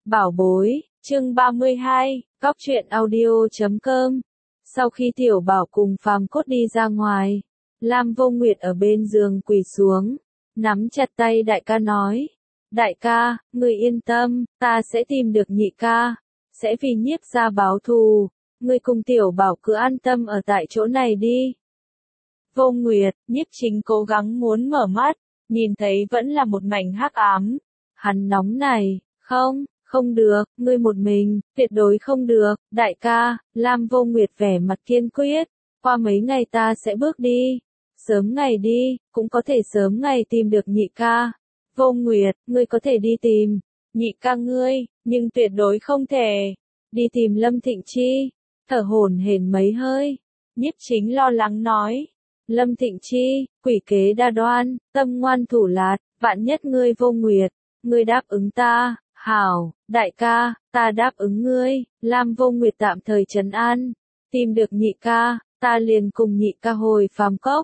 Bảo bối, chương 32, Cóc truyện audio.com. Sau khi Tiểu Bảo cùng Phàm Cốt đi ra ngoài, Lam Vô Nguyệt ở bên giường quỳ xuống, nắm chặt tay đại ca nói. Đại ca, người yên tâm, ta sẽ tìm được nhị ca, sẽ vì Nhiếp gia báo thù, người cùng Tiểu Bảo cứ an tâm ở tại chỗ này đi. Vô Nguyệt, Nhiếp Chính cố gắng muốn mở mắt, nhìn thấy vẫn là một mảnh hắc ám. Hắn nóng này, không được, ngươi một mình, tuyệt đối không được, đại ca. Lam Vô Nguyệt vẻ mặt kiên quyết, qua mấy ngày ta sẽ bước đi, sớm ngày đi, cũng có thể sớm ngày tìm được nhị ca. Vô Nguyệt, ngươi có thể đi tìm nhị ca ngươi, nhưng tuyệt đối không thể đi tìm Lâm Thịnh Chi. Thở hổn hển mấy hơi, Nhiếp Chính lo lắng nói. Lâm Thịnh Chi, quỷ kế đa đoan, tâm ngoan thủ lạt, vạn nhất ngươi Vô Nguyệt, ngươi đáp ứng ta. Hảo, đại ca, ta đáp ứng ngươi. Lam Vô Nguyệt tạm thời trấn an. Tìm được nhị ca, ta liền cùng nhị ca hồi Phàm Cốc.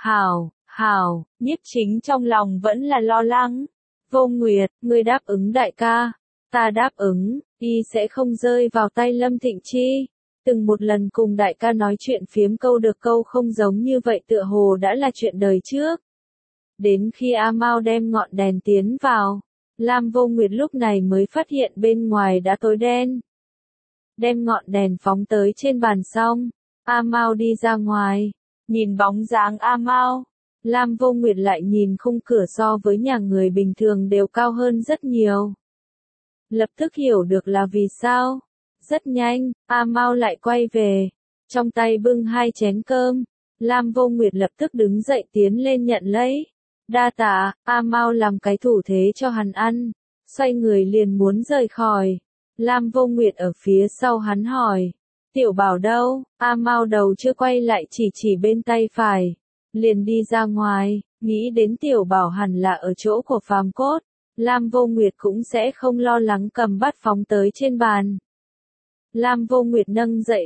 Hảo, Nhiếp Chính trong lòng vẫn là lo lắng. Vô Nguyệt, ngươi đáp ứng đại ca. Ta đáp ứng, y sẽ không rơi vào tay Lâm Thịnh Chi. Từng một lần cùng đại ca nói chuyện phiếm câu được câu không giống như vậy tựa hồ đã là chuyện đời trước. Đến khi A Mao đem ngọn đèn tiến vào, Lam Vô Nguyệt lúc này mới phát hiện bên ngoài đã tối đen. Đem ngọn đèn phóng tới trên bàn xong, A Mao đi ra ngoài, nhìn bóng dáng A Mao, Lam Vô Nguyệt lại nhìn khung cửa so với nhà người bình thường đều cao hơn rất nhiều. Lập tức hiểu được là vì sao. Rất nhanh, A Mao lại quay về, trong tay bưng 2 chén cơm. Lam Vô Nguyệt lập tức đứng dậy tiến lên nhận lấy. Đa tạ. A Mao làm cái thủ thế cho hắn ăn, xoay người liền muốn rời khỏi. Lam Vô Nguyệt ở phía sau hắn hỏi, Tiểu Bảo đâu? A Mao đầu chưa quay lại chỉ bên tay phải, liền đi ra ngoài, nghĩ đến Tiểu Bảo hẳn là ở chỗ của Phàm Cốt, Lam Vô Nguyệt cũng sẽ không lo lắng cầm bát phóng tới trên bàn. Lam Vô Nguyệt nâng dậy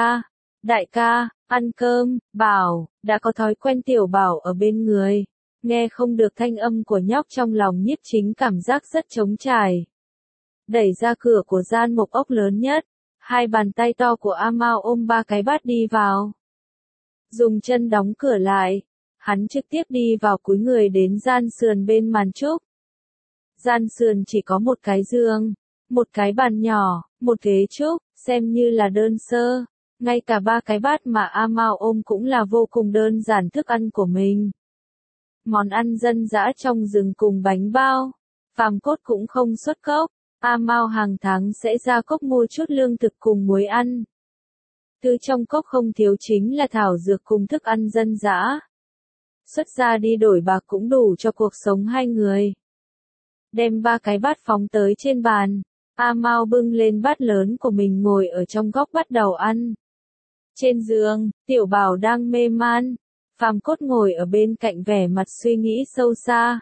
đại ca, ăn cơm. Bảo, đã có thói quen Tiểu Bảo ở bên người, nghe không được thanh âm của nhóc trong lòng Nhiếp Chính cảm giác rất trống trải. Đẩy ra cửa của gian mộc ốc lớn nhất, 2 bàn tay to của A Mao ôm 3 cái bát đi vào. Dùng chân đóng cửa lại, hắn trực tiếp đi vào cúi người đến gian sườn bên màn trúc. Gian sườn chỉ có một cái giường, một cái bàn nhỏ, một ghế trúc, xem như là đơn sơ. Ngay cả 3 cái bát mà A Mao ôm cũng là vô cùng đơn giản thức ăn của mình. Món ăn dân dã trong rừng cùng bánh bao. Phàm Cốt cũng không xuất cốc, A Mao hàng tháng sẽ ra cốc mua chút lương thực cùng muối ăn. Thứ trong cốc không thiếu chính là thảo dược cùng thức ăn dân dã. Xuất ra đi đổi bạc cũng đủ cho cuộc sống 2 người. Đem 3 cái bát phóng tới trên bàn, A Mao bưng lên bát lớn của mình ngồi ở trong góc bắt đầu ăn. Trên giường, Tiểu Bảo đang mê man, Phàm Cốt ngồi ở bên cạnh vẻ mặt suy nghĩ sâu xa.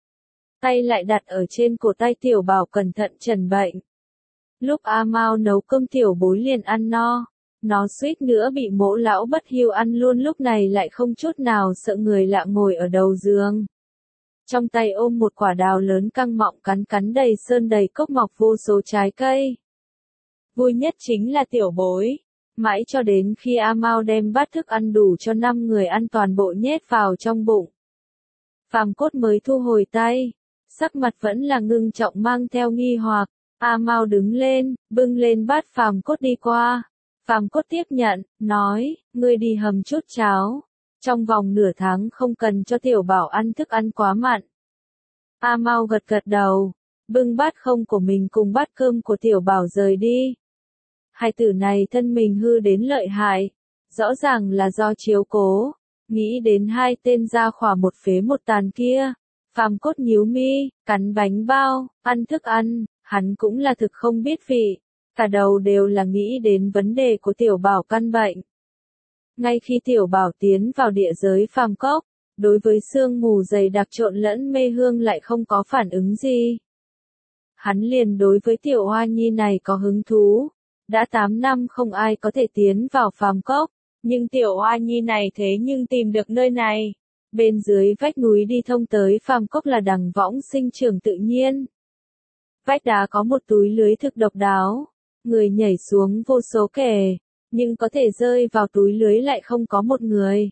Tay lại đặt ở trên cổ tay Tiểu Bảo cẩn thận trần bệnh. Lúc A Mao nấu cơm Tiểu Bối liền ăn no, nó suýt nữa bị Mỗ lão bất hiếu ăn luôn, lúc này lại không chút nào sợ người lạ ngồi ở đầu giường. Trong tay ôm một quả đào lớn căng mọng cắn đầy sơn đầy cốc mọc vô số trái cây. Vui nhất chính là Tiểu Bối. Mãi cho đến khi A Mao đem bát thức ăn đủ cho 5 người ăn toàn bộ nhét vào trong bụng, Phàm Cốt mới thu hồi tay, sắc mặt vẫn là ngưng trọng mang theo nghi hoặc. A Mao đứng lên, bưng lên bát Phàm Cốt đi qua. Phàm Cốt tiếp nhận, nói, ngươi đi hầm chút cháo. Trong vòng nửa tháng không cần cho Tiểu Bảo ăn thức ăn quá mặn. A Mao gật đầu, bưng bát không của mình cùng bát cơm của Tiểu Bảo rời đi. Hai tử này thân mình hư đến lợi hại, rõ ràng là do chiếu cố. Nghĩ đến 2 tên gia khỏa một phế một tàn kia, Phàm Cốt nhíu mi, cắn bánh bao, ăn thức ăn, hắn cũng là thực không biết vị, cả đầu đều là nghĩ đến vấn đề của Tiểu Bảo căn bệnh. Ngay khi Tiểu Bảo tiến vào địa giới Phàm Cốc, đối với sương mù dày đặc trộn lẫn mê hương lại không có phản ứng gì. Hắn liền đối với Tiểu Hoa Nhi này có hứng thú. Đã 8 năm không ai có thể tiến vào Phàm Cốc, nhưng Tiểu Hoa Nhi này thế nhưng tìm được nơi này. Bên dưới vách núi đi thông tới Phàm Cốc là đằng võng sinh trưởng tự nhiên. Vách đá có một túi lưới thực độc đáo. Người nhảy xuống vô số kể, nhưng có thể rơi vào túi lưới lại không có một người.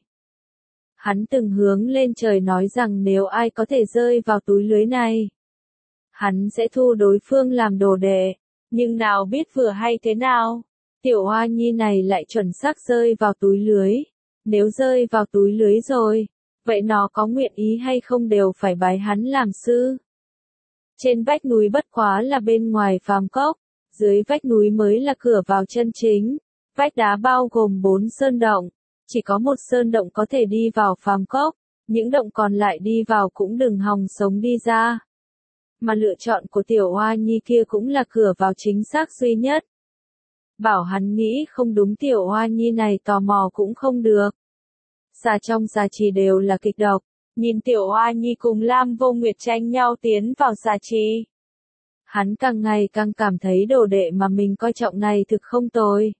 Hắn từng hướng lên trời nói rằng nếu ai có thể rơi vào túi lưới này, hắn sẽ thu đối phương làm đồ đệ. Nhưng nào biết vừa hay thế nào, tiểu hoa nhi này lại chuẩn xác rơi vào túi lưới. Nếu rơi vào túi lưới rồi, vậy nó có nguyện ý hay không đều phải bái hắn làm sư. Trên vách núi bất quá là bên ngoài phàm cốc, dưới vách núi mới là cửa vào chân chính. Vách đá bao gồm 4 sơn động, chỉ có một sơn động có thể đi vào phàm cốc, những động còn lại đi vào cũng đừng hòng sống đi ra. Mà lựa chọn của tiểu hoa nhi kia cũng là cửa vào chính xác duy nhất. Bảo hắn nghĩ không đúng tiểu hoa nhi này tò mò cũng không được. Xà trong xà trì đều là kịch độc, nhìn tiểu hoa nhi cùng Lam Vô Nguyệt tranh nhau tiến vào xà trì. Hắn càng ngày càng cảm thấy đồ đệ mà mình coi trọng này thực không tồi.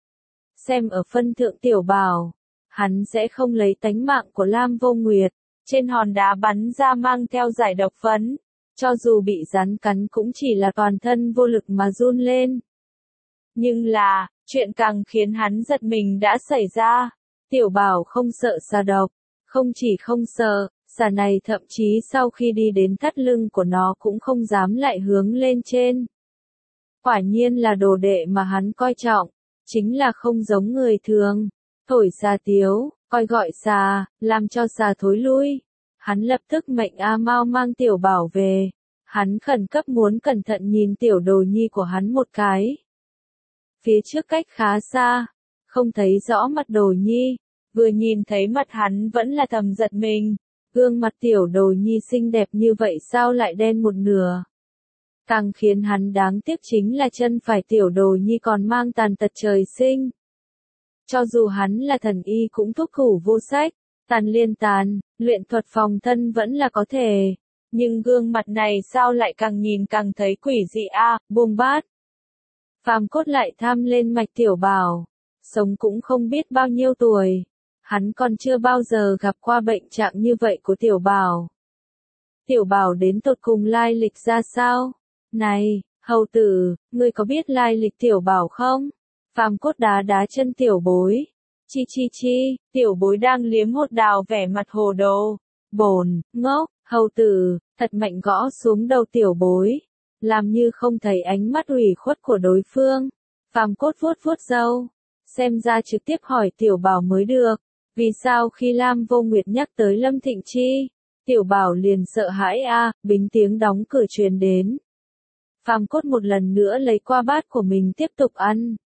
Xem ở phân thượng tiểu bảo, hắn sẽ không lấy tánh mạng của Lam Vô Nguyệt. Trên hòn đá bắn ra mang theo giải độc phấn, cho dù bị rắn cắn cũng chỉ là toàn thân vô lực mà run lên. Nhưng là, chuyện càng khiến hắn giật mình đã xảy ra. Tiểu bảo không sợ xà độc, không chỉ không sợ, xà này thậm chí sau khi đi đến thắt lưng của nó cũng không dám lại hướng lên trên. Quả nhiên là đồ đệ mà hắn coi trọng, chính là không giống người thường. Thổi xà tiếu, coi gọi xà, làm cho xà thối lui. Hắn lập tức mệnh A Mao mang tiểu bảo về. Hắn khẩn cấp muốn cẩn thận nhìn tiểu đồ nhi của hắn một cái. Phía trước cách khá xa, không thấy rõ mặt đồ nhi, vừa nhìn thấy mặt hắn vẫn là thầm giật mình. Gương mặt tiểu đồ nhi xinh đẹp như vậy sao lại đen một nửa. Càng khiến hắn đáng tiếc chính là chân phải tiểu đồ nhi còn mang tàn tật trời sinh. Cho dù hắn là thần y cũng thúc thủ vô sách, tàn liên tàn, luyện thuật phòng thân vẫn là có thể. Nhưng gương mặt này sao lại càng nhìn càng thấy quỷ dị a, buông bát. Phàm Cốt lại tham lên mạch tiểu bảo, sống cũng không biết bao nhiêu tuổi. Hắn còn chưa bao giờ gặp qua bệnh trạng như vậy của tiểu bảo. Tiểu bảo đến tột cùng lai lịch ra sao? Này, hầu tử, ngươi có biết lai lịch tiểu bảo không? Phàm Cốt đá đá chân tiểu bối. Chi chi chi, tiểu bối đang liếm hột đào vẻ mặt hồ đồ. Bồn, ngốc, hầu tử, thật mạnh gõ xuống đầu tiểu bối. Làm như không thấy ánh mắt ủy khuất của đối phương. Phàm Cốt vuốt vuốt râu. Xem ra trực tiếp hỏi tiểu bảo mới được. Vì sao khi Lam Vô Nguyệt nhắc tới Lâm Thịnh Chi, tiểu bảo liền sợ hãi a, bính tiếng đóng cửa truyền đến. Phàm Cốt một lần nữa lấy qua bát của mình tiếp tục ăn.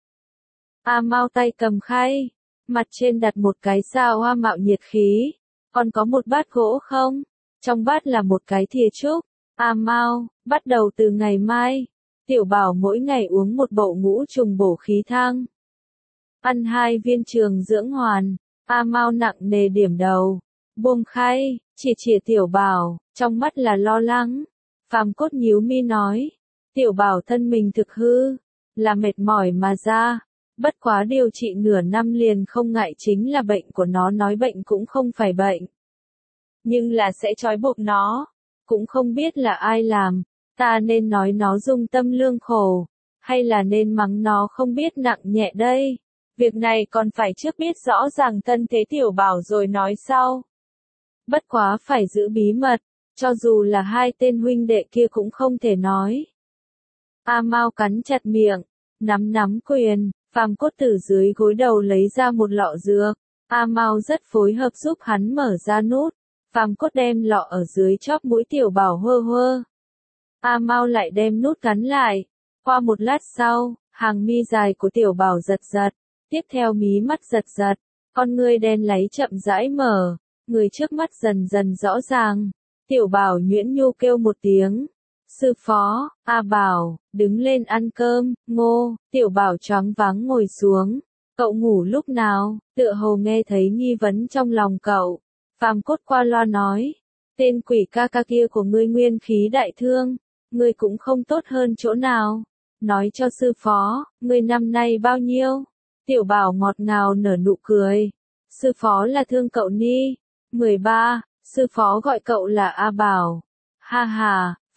A Mao tay cầm khay, mặt trên đặt một cái sao hoa mạo nhiệt khí. Còn có một bát gỗ không? Trong bát là một cái thìa trúc. A Mao, bắt đầu từ ngày mai, tiểu bảo mỗi ngày uống một bộ ngũ trùng bổ khí thang. Ăn 2 viên trường dưỡng hoàn. A Mao nặng nề điểm đầu, buông khay, chỉ tiểu bảo, trong mắt là lo lắng. Phàm Cốt nhíu mi nói, tiểu bảo thân mình thực hư, là mệt mỏi mà ra, bất quá điều trị nửa năm liền không ngại chính là bệnh của nó, nói bệnh cũng không phải bệnh. Nhưng là sẽ trói buộc nó, cũng không biết là ai làm, ta nên nói nó dung tâm lương khổ, hay là nên mắng nó không biết nặng nhẹ đây. Việc này còn phải trước biết rõ ràng thân thế tiểu bảo rồi nói sau. Bất quá phải giữ bí mật, cho dù là 2 tên huynh đệ kia cũng không thể nói. A Mao cắn chặt miệng, nắm quyền, Phàm Cốt từ dưới gối đầu lấy ra một lọ dược. A Mao rất phối hợp giúp hắn mở ra nút. Phàm Cốt đem lọ ở dưới chóp mũi tiểu bảo hơ hơ. A Mao lại đem nút cắn lại. Qua một lát sau, hàng mi dài của tiểu bảo giật giật. Tiếp theo mí mắt giật giật, con ngươi đen láy chậm rãi mở, người trước mắt dần dần rõ ràng. Tiểu bảo nhuyễn nhu kêu một tiếng. Sư phó, A Bảo, đứng lên ăn cơm, ngô, tiểu bảo choáng váng ngồi xuống. Cậu ngủ lúc nào? Tựa hồ nghe thấy nghi vấn trong lòng cậu. Phàm Cốt qua loa nói, tên quỷ ca ca kia của ngươi nguyên khí đại thương, ngươi cũng không tốt hơn chỗ nào. Nói cho sư phó, ngươi năm nay bao nhiêu? Tiểu bảo ngọt ngào nở nụ cười. Sư phó là thương cậu ni. 13, sư phó gọi cậu là A Bảo. Ha ha,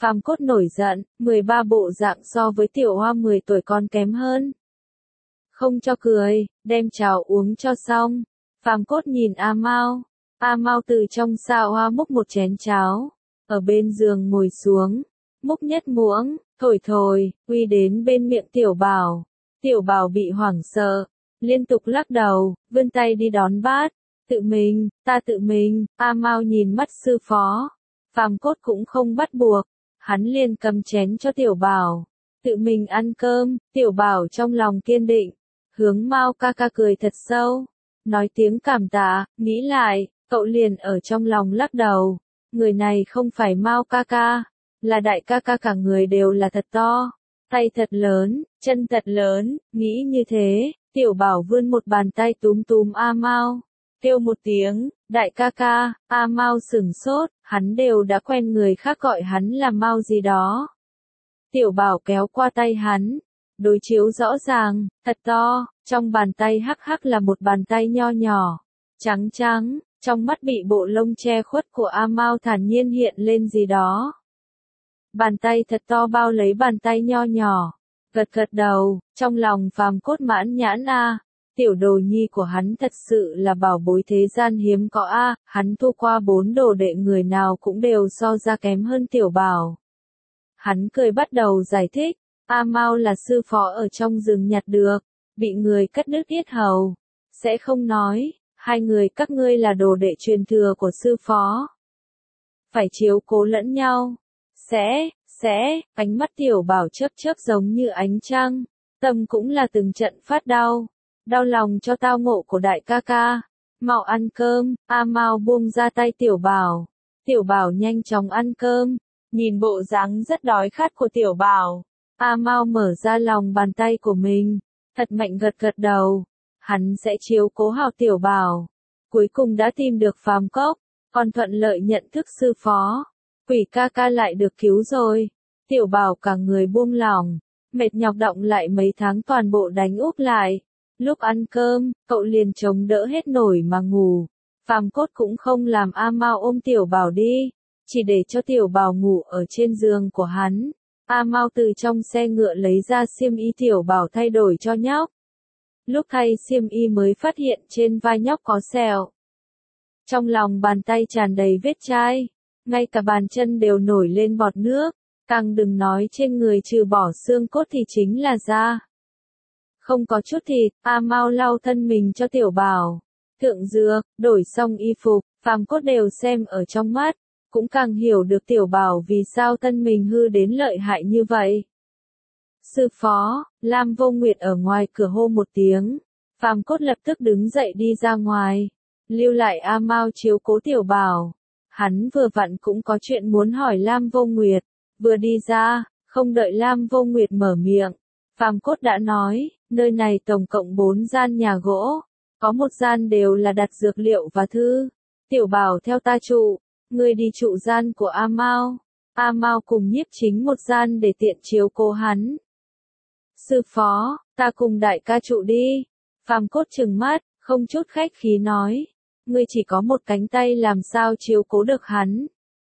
Phàm Cốt nổi giận, 13 bộ dạng so với tiểu hoa 10 tuổi còn kém hơn. Không cho cười, đem cháo uống cho xong. Phàm Cốt nhìn A Mao. A Mao từ trong xa hoa múc một chén cháo, ở bên giường ngồi xuống, múc nhất muỗng, thổi thổi, uy đến bên miệng Tiểu Bảo. Tiểu Bảo bị hoảng sợ, liên tục lắc đầu, vươn tay đi đón bát. Tự mình, ta tự mình. A Mao nhìn mắt sư phó. Phàm Cốt cũng không bắt buộc, hắn liền cầm chén cho Tiểu Bảo. Tự mình ăn cơm. Tiểu Bảo trong lòng kiên định, hướng Mao ca ca cười thật sâu, nói tiếng cảm tạ. Nghĩ lại, cậu liền ở trong lòng lắc đầu. Người này không phải Mao ca ca, là đại ca ca, cả người đều là thật to, tay thật lớn, chân thật lớn. Nghĩ như thế, Tiểu Bảo vươn một bàn tay túm túm A Mao, kêu một tiếng, đại ca ca. A Mao sửng sốt, hắn đều đã quen người khác gọi hắn là Mao gì đó. Tiểu Bảo kéo qua tay hắn, đối chiếu rõ ràng, thật to, trong bàn tay hắc hắc là một bàn tay nho nhỏ, trắng trắng, trong mắt bị bộ lông che khuất của A Mao thản nhiên hiện lên gì đó. Bàn tay thật to bao lấy bàn tay nho nhỏ, gật gật đầu, trong lòng Phàm Cốt mãn nhãn a, tiểu đồ nhi của hắn thật sự là bảo bối thế gian hiếm có a, hắn thu qua 4 đồ đệ người nào cũng đều so ra kém hơn Tiểu Bảo. Hắn cười bắt đầu giải thích, A Mao là sư phó ở trong rừng nhặt được, bị người cắt đứt yết hầu, sẽ không nói, hai người các ngươi là đồ đệ truyền thừa của sư phó, phải chiếu cố lẫn nhau. Sẽ, ánh mắt Tiểu Bảo chớp chớp giống như ánh trăng, tâm cũng là từng trận phát đau, đau lòng cho tao ngộ của đại ca ca. Mau ăn cơm. A Mao buông ra tay Tiểu Bảo. Tiểu Bảo nhanh chóng ăn cơm, nhìn bộ dáng rất đói khát của Tiểu Bảo. A Mao mở ra lòng bàn tay của mình, thật mạnh gật gật đầu, hắn sẽ chiếu cố hảo Tiểu Bảo. Cuối cùng đã tìm được Phàm Cốc, còn thuận lợi nhận thức sư phó. Quỷ ca ca lại được cứu rồi. Tiểu Bảo cả người buông lỏng, mệt nhọc động lại mấy tháng toàn bộ đánh úp lại. Lúc ăn cơm, cậu liền chống đỡ hết nổi mà ngủ. Phàm Cốt cũng không làm A Mao ôm Tiểu Bảo đi, chỉ để cho Tiểu Bảo ngủ ở trên giường của hắn. A Mao từ trong xe ngựa lấy ra xiêm y Tiểu Bảo thay đổi cho nhóc. Lúc thay xiêm y mới phát hiện trên vai nhóc có sẹo. Trong lòng bàn tay tràn đầy vết chai, ngay cả bàn chân đều nổi lên bọt nước, càng đừng nói trên người trừ bỏ xương cốt thì chính là da. Không có chút thịt. A Mao lau thân mình cho Tiểu Bảo, thượng dược, đổi xong y phục, Phàm Cốt đều xem ở trong mắt, cũng càng hiểu được Tiểu Bảo vì sao thân mình hư đến lợi hại như vậy. Sư phó. Lam Vô Nguyệt ở ngoài cửa hô một tiếng, Phàm Cốt lập tức đứng dậy đi ra ngoài, lưu lại A Mao chiếu cố Tiểu Bảo. Hắn vừa vặn cũng có chuyện muốn hỏi Lam Vô Nguyệt, vừa đi ra, không đợi Lam Vô Nguyệt mở miệng, Phàm Cốt đã nói, nơi này tổng cộng 4 gian nhà gỗ, có một gian đều là đặt dược liệu và thư. Tiểu Bảo theo ta trụ, ngươi đi trụ gian của A Mao. A Mao cùng Nhiếp Chính một gian để tiện chiếu cố hắn. Sư phó, ta cùng đại ca trụ đi. Phàm Cốt trừng mắt, không chút khách khí nói, ngươi chỉ có một cánh tay làm sao chiếu cố được hắn.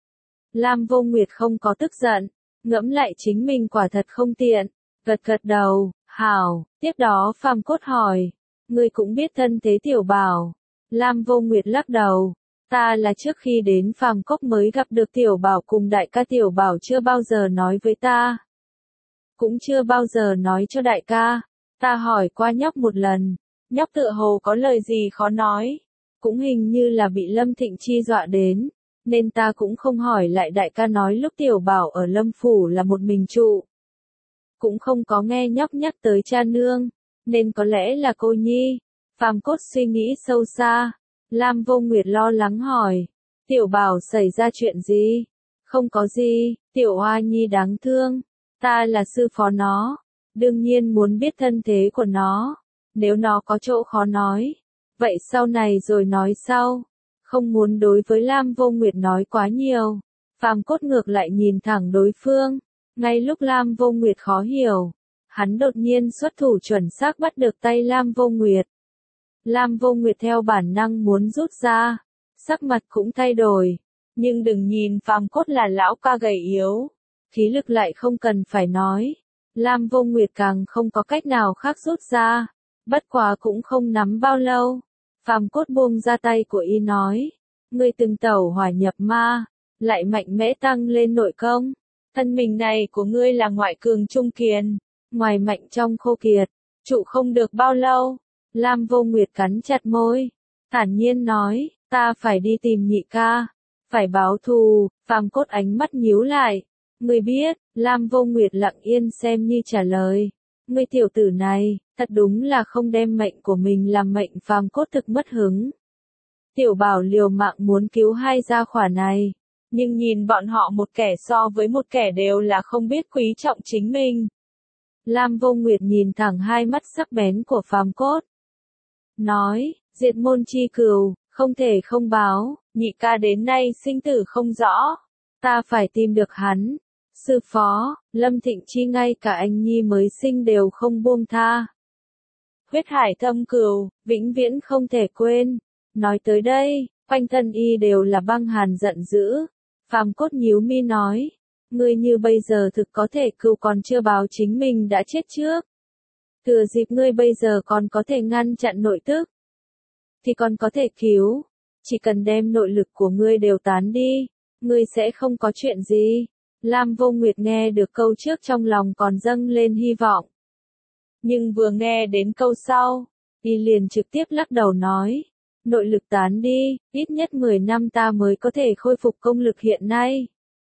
Lam Vô Nguyệt không có tức giận, ngẫm lại chính mình quả thật không tiện, gật gật đầu, hảo. Tiếp đó Phàm Cốt hỏi, ngươi cũng biết thân thế Tiểu Bảo. Lam Vô Nguyệt lắc đầu, ta là trước khi đến Phàm Cốc mới gặp được Tiểu Bảo cùng đại ca, Tiểu Bảo chưa bao giờ nói với ta, cũng chưa bao giờ nói cho đại ca. Ta hỏi qua nhóc một lần, nhóc tựa hồ có lời gì khó nói, cũng hình như là bị Lâm Thịnh Chi dọa đến, nên ta cũng không hỏi lại. Đại ca nói lúc Tiểu Bảo ở Lâm Phủ là một mình trụ, cũng không có nghe nhóc nhắc tới cha nương, nên có lẽ là cô nhi. Phàm Cốt suy nghĩ sâu xa. Lam Vô Nguyệt lo lắng hỏi, Tiểu Bảo xảy ra chuyện gì? Không có gì, Tiểu Hoa Nhi đáng thương, ta là sư phó nó, đương nhiên muốn biết thân thế của nó, nếu nó có chỗ khó nói, vậy sau này rồi nói sau. Không muốn đối với Lam Vô Nguyệt nói quá nhiều, Phàm Cốt ngược lại nhìn thẳng đối phương. Ngay lúc Lam Vô Nguyệt khó hiểu, hắn đột nhiên xuất thủ chuẩn xác bắt được tay Lam Vô Nguyệt. Lam Vô Nguyệt theo bản năng muốn rút ra, sắc mặt cũng thay đổi, nhưng đừng nhìn Phàm Cốt là lão ca gầy yếu, khí lực lại không cần phải nói. Lam Vô Nguyệt càng không có cách nào khác rút ra, bất quá cũng không nắm bao lâu. Phàm Cốt buông ra tay của y nói, ngươi từng tẩu hỏa nhập ma, lại mạnh mẽ tăng lên nội công. Thân mình này của ngươi là ngoại cường trung kiền, ngoài mạnh trong khô kiệt, trụ không được bao lâu. Lam Vô Nguyệt cắn chặt môi, thản nhiên nói, ta phải đi tìm nhị ca, phải báo thù. Phàm Cốt ánh mắt nhíu lại, ngươi biết. Lam Vô Nguyệt lặng yên xem như trả lời, ngươi tiểu tử này, thật đúng là không đem mệnh của mình làm mệnh. Phàm Cốt thực mất hứng. Tiểu Bảo liều mạng muốn cứu hai gia hỏa này, nhưng nhìn bọn họ một kẻ so với một kẻ đều là không biết quý trọng chính mình. Lam Vô Nguyệt nhìn thẳng hai mắt sắc bén của Phàm Cốt, nói, diệt môn chi cừu, không thể không báo, nhị ca đến nay sinh tử không rõ, ta phải tìm được hắn. Sư phó, Lâm Thịnh Chi ngay cả anh nhi mới sinh đều không buông tha. Huyết hải thâm cừu, vĩnh viễn không thể quên. Nói tới đây, quanh thân y đều là băng hàn giận dữ. Phàm Cốt nhíu mi nói, ngươi như bây giờ thực có thể cứu còn chưa báo chính mình đã chết trước. Thừa dịp ngươi bây giờ còn có thể ngăn chặn nội tức, thì còn có thể cứu. Chỉ cần đem nội lực của ngươi đều tán đi, ngươi sẽ không có chuyện gì. Lam Vô Nguyệt nghe được câu trước trong lòng còn dâng lên hy vọng. Nhưng vừa nghe đến câu sau, y liền trực tiếp lắc đầu nói, nội lực tán đi, ít nhất 10 năm ta mới có thể khôi phục công lực hiện nay.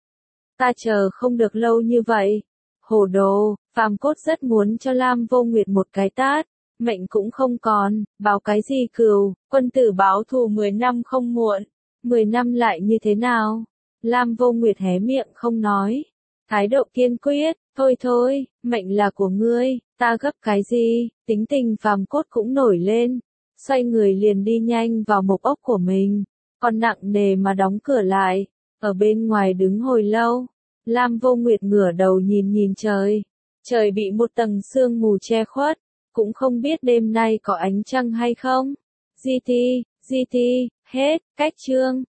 Ta chờ không được lâu như vậy. Hồ đồ. Phàm Cốt rất muốn cho Lam Vô Nguyệt một cái tát, mệnh cũng không còn, báo cái gì cừu, quân tử báo thù 10 năm không muộn. 10 năm lại như thế nào? Lam Vô Nguyệt hé miệng không nói, thái độ kiên quyết, thôi thôi, mệnh là của ngươi, ta gấp cái gì. Tính tình Phàm Cốt cũng nổi lên, xoay người liền đi nhanh vào mộc ốc của mình, còn nặng nề mà đóng cửa lại. Ở bên ngoài đứng hồi lâu, Lam Vô Nguyệt ngửa đầu nhìn nhìn trời, trời bị một tầng sương mù che khuất, cũng không biết đêm nay có ánh trăng hay không. GT, hết, cách chương.